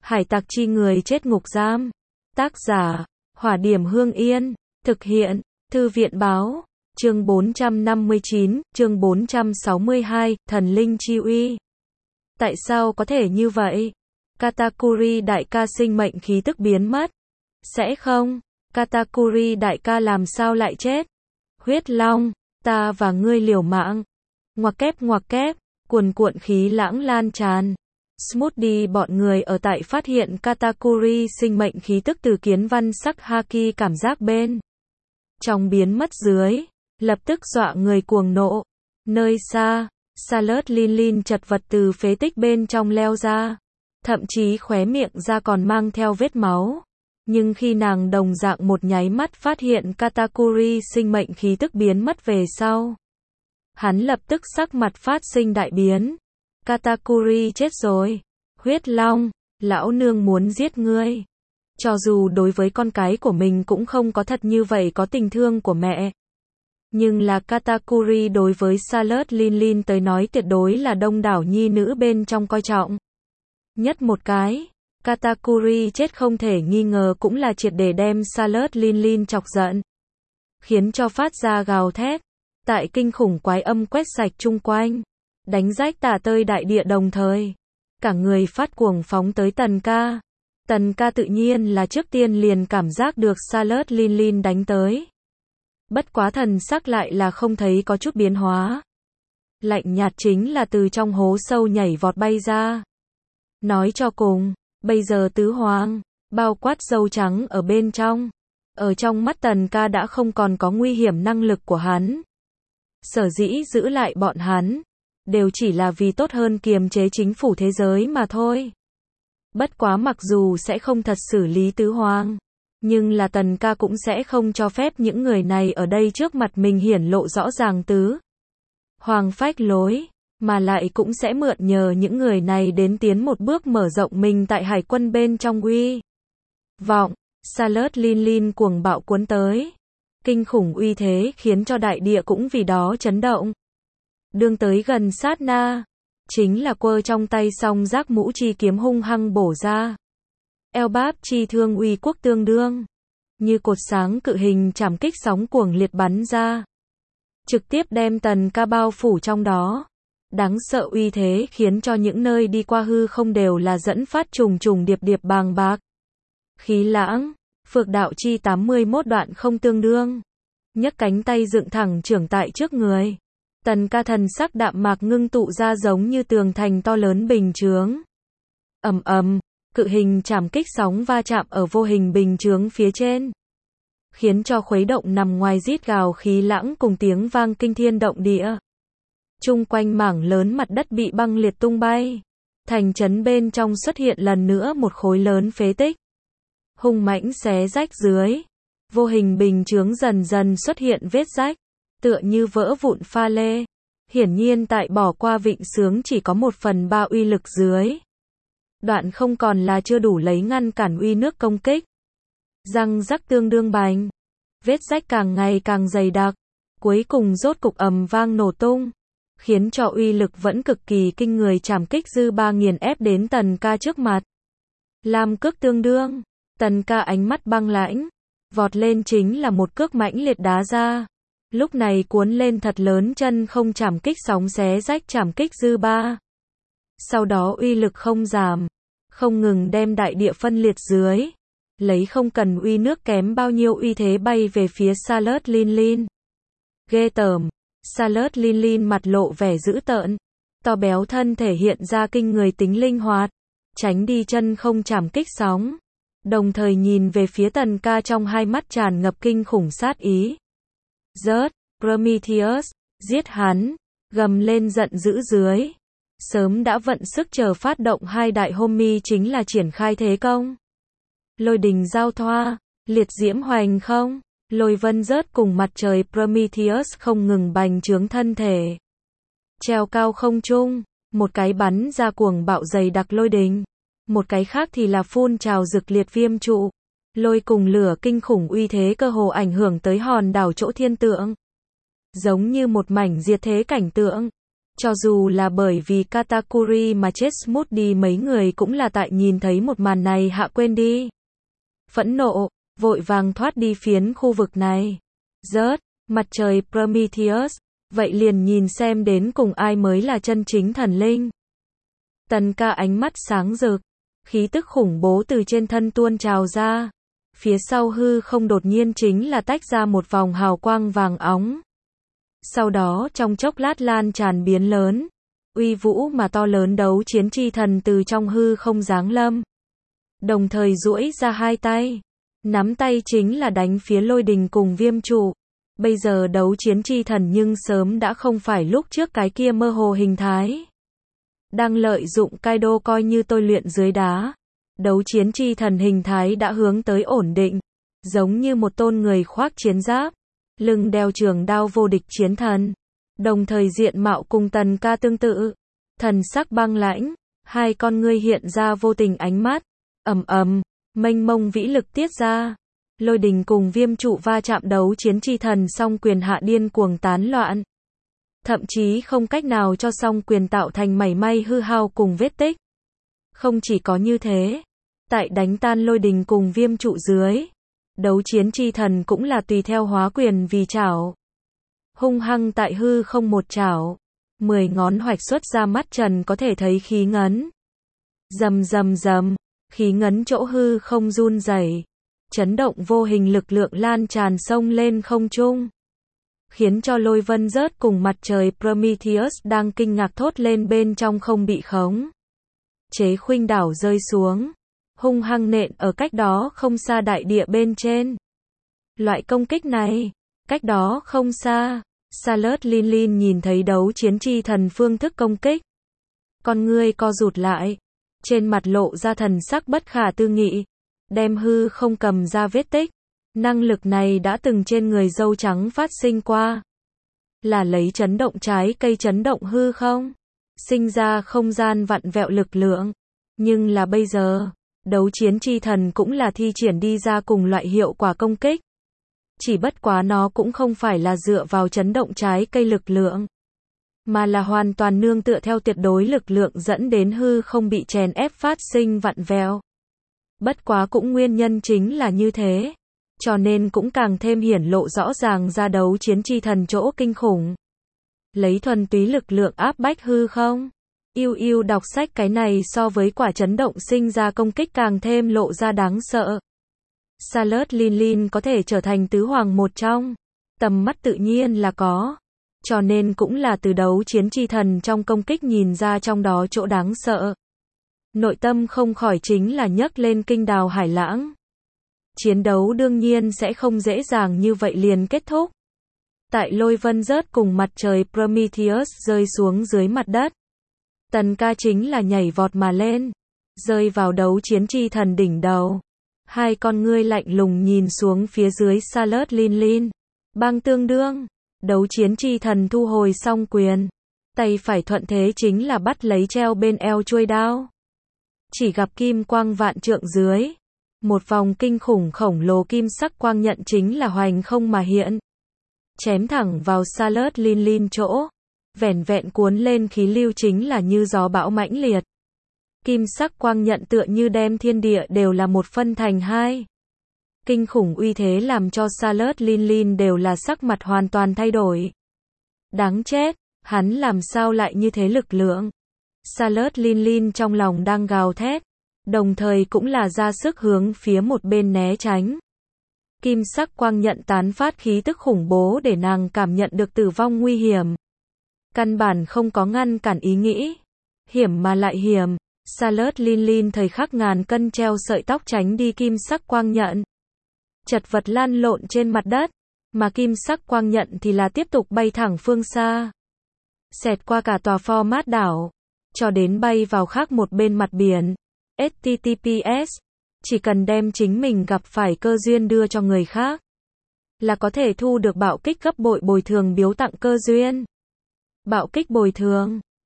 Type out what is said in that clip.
Hải tặc chi người chết ngục giam. Tác giả, Hỏa Điểm Hương Yên. Thực hiện, Thư viện Báo. Chương 459, chương 462, Thần Linh Chi Uy. Tại sao có thể như vậy? Katakuri đại ca sinh mệnh khí tức biến mất. Sẽ không? Katakuri đại ca làm sao lại chết? Huyết Long, ta và ngươi liều mạng. Ngoặc kép, cuồn cuộn khí lãng lan tràn. Smoothie bọn người ở tại phát hiện Katakuri sinh mệnh khí tức từ kiến văn sắc haki cảm giác bên trong biến mất dưới, lập tức dọa người cuồng nộ. Nơi xa, Salad Lin chật vật từ phế tích bên trong leo ra, thậm chí khóe miệng ra còn mang theo vết máu. Nhưng khi nàng đồng dạng một nháy mắt phát hiện Katakuri sinh mệnh khí tức biến mất về sau, hắn lập tức sắc mặt phát sinh đại biến. Katakuri chết rồi. Huyết Long, lão nương muốn giết ngươi. Cho dù đối với con cái của mình cũng không có thật như vậy có tình thương của mẹ. Nhưng là Katakuri đối với Salad Lin tới nói tuyệt đối là đông đảo nhi nữ bên trong coi trọng. Nhất một cái, Katakuri chết không thể nghi ngờ cũng là triệt để đem Salad Lin chọc giận. Khiến cho phát ra gào thét. Tại kinh khủng quái âm quét sạch chung quanh. Đánh rách tả tơi đại địa đồng thời. Cả người phát cuồng phóng tới Tần ca. Tần ca tự nhiên là trước tiên liền cảm giác được Salad Lin đánh tới. Bất quá thần sắc lại là không thấy có chút biến hóa. Lạnh nhạt chính là từ trong hố sâu nhảy vọt bay ra. Nói cho cùng, bây giờ tứ hoàng, bao quát dâu trắng ở bên trong. Ở trong mắt Tần ca đã không còn có nguy hiểm năng lực của hắn. Sở dĩ giữ lại bọn hắn, đều chỉ là vì tốt hơn kiềm chế chính phủ thế giới mà thôi. Bất quá mặc dù sẽ không thật xử lý tứ hoàng, nhưng là Tần ca cũng sẽ không cho phép những người này ở đây trước mặt mình hiển lộ rõ ràng tứ hoàng phách lối, mà lại cũng sẽ mượn nhờ những người này đến tiến một bước mở rộng mình tại hải quân bên trong uy vọng. Salad Lin cuồng bạo cuốn tới. Kinh khủng uy thế khiến cho đại địa cũng vì đó chấn động. Đương tới gần sát na, chính là quơ trong tay song giác mũ chi kiếm hung hăng bổ ra. Eo báp chi thương uy quốc tương đương. Như cột sáng cự hình chảm kích sóng cuồng liệt bắn ra. Trực tiếp đem Tần ca bao phủ trong đó. Đáng sợ uy thế khiến cho những nơi đi qua hư không đều là dẫn phát trùng điệp bàng bạc. Khí lãng, phược đạo chi 81 đoạn không tương đương. Nhấc cánh tay dựng thẳng trưởng tại trước người. Tần ca thần sắc đạm mạc ngưng tụ ra giống như tường thành to lớn bình chướng. Ầm, cự hình chảm kích sóng va chạm ở vô hình bình chướng phía trên. Khiến cho khuấy động nằm ngoài rít gào khí lãng cùng tiếng vang kinh thiên động địa. Chung quanh mảng lớn mặt đất bị băng liệt tung bay. Thành trấn bên trong xuất hiện lần nữa một khối lớn phế tích. Hung mãnh xé rách dưới. Vô hình bình chướng dần dần xuất hiện vết rách. Tựa như vỡ vụn pha lê. Hiển nhiên tại bỏ qua vịnh sướng chỉ có 1/3 uy lực dưới. Đoạn không còn là chưa đủ lấy ngăn cản uy nước công kích. Răng rắc tương đương bành. Vết rách càng ngày càng dày đặc. Cuối cùng rốt cục ầm vang nổ tung. Khiến cho uy lực vẫn cực kỳ kinh người chảm kích dư ba nghiền ép đến Tần ca trước mặt. Lam cước tương đương. Tần ca ánh mắt băng lãnh. Vọt lên chính là một cước mãnh liệt đá ra. Lúc này cuốn lên thật lớn chân không chảm kích sóng xé rách chảm kích dư ba. Sau đó uy lực không giảm. Không ngừng đem đại địa phân liệt dưới. Lấy không cần uy nước kém bao nhiêu uy thế bay về phía Salad Lin. Ghê tởm. Salad Lin mặt lộ vẻ dữ tợn. To béo thân thể hiện ra kinh người tính linh hoạt. Tránh đi chân không chảm kích sóng. Đồng thời nhìn về phía Tần ca trong hai mắt tràn ngập kinh khủng sát ý. Rớt, Prometheus, giết hắn, gầm lên giận dữ dưới. Sớm đã vận sức chờ phát động hai đại homie chính là triển khai thế công. Lôi đình giao thoa, liệt diễm hoành không, lôi vân rớt cùng mặt trời Prometheus không ngừng bành trướng thân thể. Treo cao không trung, một cái bắn ra cuồng bạo dày đặc lôi đình. Một cái khác thì là phun trào rực liệt viêm trụ. Lôi cùng lửa kinh khủng uy thế cơ hồ ảnh hưởng tới hòn đảo chỗ thiên tượng. Giống như một mảnh diệt thế cảnh tượng. Cho dù là bởi vì Katakuri mà chết smooth đi mấy người cũng là tại nhìn thấy một màn này hạ quên đi. Phẫn nộ, vội vàng thoát đi phiến khu vực này. Rớt, mặt trời Prometheus, vậy liền nhìn xem đến cùng ai mới là chân chính thần linh. Tần ca ánh mắt sáng rực, khí tức khủng bố từ trên thân tuôn trào ra. Phía sau hư không đột nhiên chính là tách ra một vòng hào quang vàng óng. Sau đó trong chốc lát lan tràn biến lớn, uy vũ mà to lớn đấu chiến chi thần từ trong hư không giáng lâm. Đồng thời duỗi ra hai tay, nắm tay chính là đánh phía Lôi Đình cùng Viêm Trụ. Bây giờ đấu chiến chi thần nhưng sớm đã không phải lúc trước cái kia mơ hồ hình thái. Đang lợi dụng Kaido coi như tôi luyện dưới đá. Đấu chiến chi thần hình thái đã hướng tới ổn định, giống như một tôn người khoác chiến giáp, lưng đeo trường đao vô địch chiến thần. Đồng thời diện mạo cùng Tần ca tương tự, thần sắc băng lãnh, hai con ngươi hiện ra vô tình ánh mắt, ầm ầm, mênh mông vĩ lực tiết ra. Lôi Đình cùng Viêm Trụ va chạm đấu chiến chi thần song quyền hạ điên cuồng tán loạn. Thậm chí không cách nào cho song quyền tạo thành mảy may hư hao cùng vết tích. Không chỉ có như thế, tại đánh tan Lôi Đình cùng Viêm Trụ dưới, đấu chiến chi thần cũng là tùy theo hóa quyền vì chảo. Hung hăng tại hư không một chảo, 10 ngón hoạch xuất ra mắt trần có thể thấy khí ngấn. Rầm rầm rầm, khí ngấn chỗ hư không run rẩy, chấn động vô hình lực lượng lan tràn sông lên không trung. Khiến cho Lôi Vân rớt cùng mặt trời Prometheus đang kinh ngạc thốt lên bên trong không bị khống chế khuynh đảo rơi xuống, hung hăng nện ở cách đó không xa đại địa bên trên. Loại công kích này, cách đó không xa, Charlotte Lin nhìn thấy đấu chiến chi thần phương thức công kích. Con ngươi co rụt lại, trên mặt lộ ra thần sắc bất khả tư nghị, đem hư không cầm ra vết tích. Năng lực này đã từng trên người dâu trắng phát sinh qua. Là lấy chấn động trái cây chấn động hư không? Sinh ra không gian vặn vẹo lực lượng. Nhưng là bây giờ, đấu chiến chi thần cũng là thi triển đi ra cùng loại hiệu quả công kích. Chỉ bất quá nó cũng không phải là dựa vào chấn động trái cây lực lượng, mà là hoàn toàn nương tựa theo tuyệt đối lực lượng dẫn đến hư không bị chèn ép phát sinh vặn vẹo. Bất quá cũng nguyên nhân chính là như thế, cho nên cũng càng thêm hiển lộ rõ ràng ra đấu chiến chi thần chỗ kinh khủng. Lấy thuần túy lực lượng áp bách hư không. Yêu đọc sách cái này so với quả chấn động sinh ra công kích càng thêm lộ ra đáng sợ. Charlotte Lin có thể trở thành tứ hoàng một trong, tầm mắt tự nhiên là có. Cho nên cũng là từ đấu chiến chi thần trong công kích nhìn ra trong đó chỗ đáng sợ. Nội tâm không khỏi chính là nhấc lên kinh đào hải lãng. Chiến đấu đương nhiên sẽ không dễ dàng như vậy liền kết thúc. Tại Lôi Vân rớt cùng mặt trời Prometheus rơi xuống dưới mặt đất, Tần ca chính là nhảy vọt mà lên, rơi vào đấu chiến chi thần đỉnh đầu. Hai con ngươi lạnh lùng nhìn xuống phía dưới Charlotte Lin. Bang tương đương, đấu chiến chi thần thu hồi song quyền, tay phải thuận thế chính là bắt lấy treo bên eo chuôi đao. Chỉ gặp kim quang vạn trượng dưới, một vòng kinh khủng khổng lồ kim sắc quang nhận chính là hoành không mà hiện, chém thẳng vào Charlotte Lin chỗ, vẻn vẹn cuốn lên khí lưu chính là như gió bão mãnh liệt. Kim sắc quang nhận tựa như đem thiên địa đều là một phân thành hai. Kinh khủng uy thế làm cho Charlotte Lin đều là sắc mặt hoàn toàn thay đổi. Đáng chết, hắn làm sao lại như thế lực lượng? Charlotte Lin trong lòng đang gào thét, đồng thời cũng là ra sức hướng phía một bên né tránh. Kim sắc quang nhận tán phát khí tức khủng bố để nàng cảm nhận được tử vong nguy hiểm. Căn bản không có ngăn cản ý nghĩ. Hiểm mà lại hiểm. Charlotte Lin thời khắc ngàn cân treo sợi tóc tránh đi kim sắc quang nhận. Chật vật lăn lộn trên mặt đất, mà kim sắc quang nhận thì là tiếp tục bay thẳng phương xa. Xẹt qua cả tòa format đảo, cho đến bay vào khác một bên mặt biển. HTTPS, chỉ cần đem chính mình gặp phải cơ duyên đưa cho người khác, là có thể thu được bạo kích gấp bội bồi thường biếu tặng cơ duyên. Bạo kích bồi thường,